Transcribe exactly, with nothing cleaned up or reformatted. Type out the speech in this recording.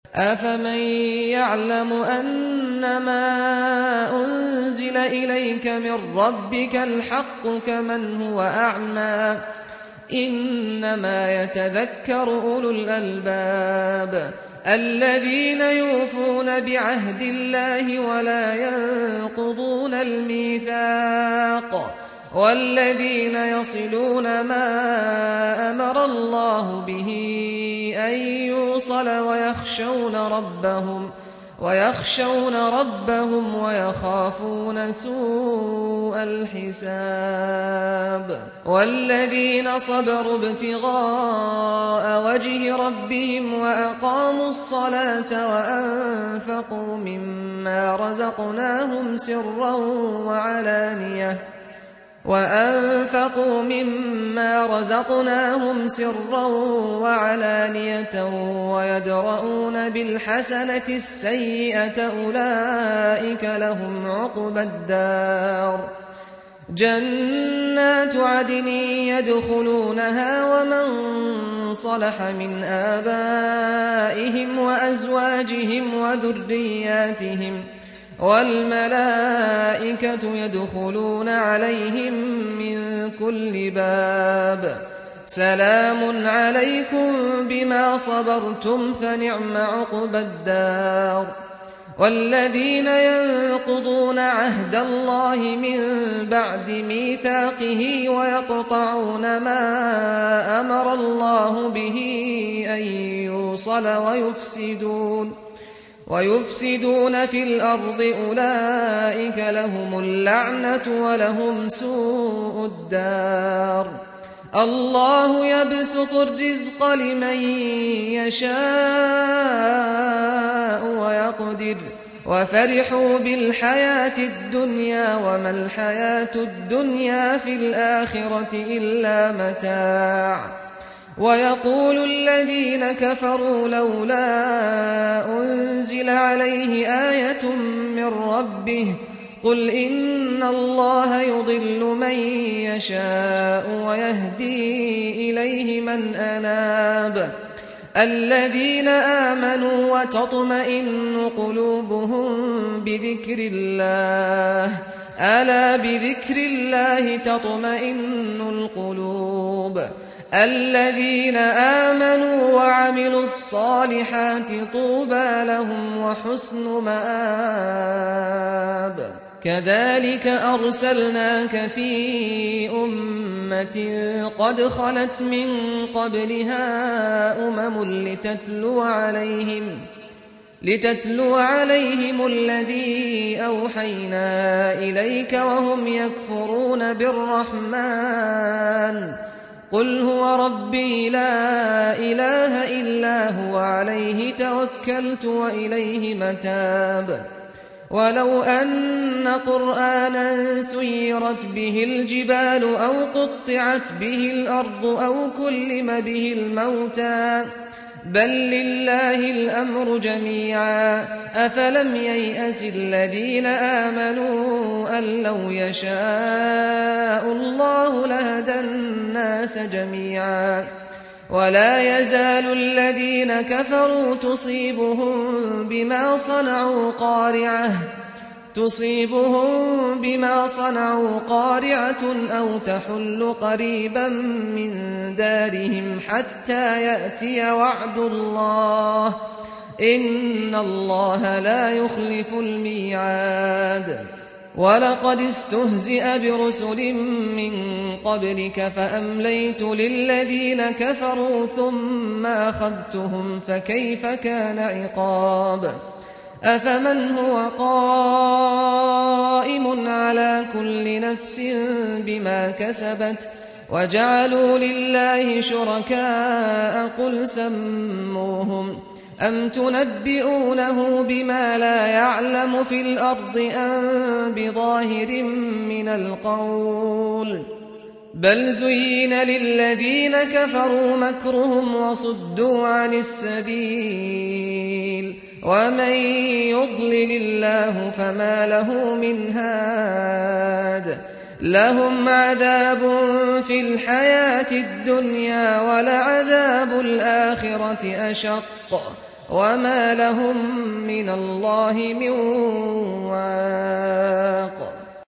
أفمن يعلم أنما أنزل إليك من ربك الحق كمن هو أعمى إنما يتذكر أولو الألباب الذين يوفون بعهد الله ولا ينقضون الميثاق والذين يصلون ما أمر الله به أن يوصل ويخشون ربهم ويخشون ربهم ويخافون سوء الحساب والذين صبروا ابتغاء وجه ربهم وأقاموا الصلاة وأنفقوا مما رزقناهم سرا وعلانية وأنفقوا مما رزقناهم سرا وعلانية ويدرؤون بالحسنة السيئة أولئك لهم عقبى الدار جنات عدن يدخلونها ومن صلح من آبائهم وأزواجهم وذرياتهم والملائكة يدخلون عليهم من كل باب سلام عليكم بما صبرتم فنعم عقبى الدار والذين ينقضون عهد الله من بعد ميثاقه ويقطعون ما أمر الله به أن يوصل ويفسدون ويفسدون في الأرض أولئك لهم اللعنة ولهم سوء الدار الله يبسط الرزق لمن يشاء ويقدر وفرحوا بالحياة الدنيا وما الحياة الدنيا في الآخرة إلا متاع ويقول الذين كفروا لولا أنزل عليه آية من ربه قل إن الله يضل من يشاء ويهدي إليه من أناب الذين آمنوا وتطمئن قلوبهم بذكر الله ألا بذكر الله تطمئن القلوب الذين آمنوا وعملوا الصالحات طوبى لهم وحسن مآب كذلك أرسلناك في أمة قد خلت من قبلها أمم لتتلو عليهم لتتلو عليهم الذي أوحينا إليك وهم يكفرون بالرحمن قل هو ربي لا إله إلا هو عليه توكلت وإليه متاب ولو أن قرآنا سيرت به الجبال أو قطعت به الأرض أو كلم به الموتى بل لله الأمر جميعا أفلم ييأس الذين آمنوا أن لو يشاء الله لهدى الناس جميعا ولا يزال الذين كفروا تصيبهم بما صنعوا قارعة تصيبهم بما صنعوا قارعة أو تحل قريبا من دارهم حتى يأتي وعد الله إن الله لا يخلف الميعاد ولقد استهزئ برسل من قبلك فأمليت للذين كفروا ثم أخذتهم فكيف كان عقاب أفمن هو قائم على كل نفس بما كسبت وجعلوا لله شركاء قل سموهم أم تنبئونه بما لا يعلم في الأرض أم بظاهر من القول بل زين للذين كفروا مكرهم وصدوا عن السبيل ومن يضلل الله فما له من هاد لهم عذاب في الحياة الدنيا ولعذاب الآخرة أشق وما لهم من الله من واق.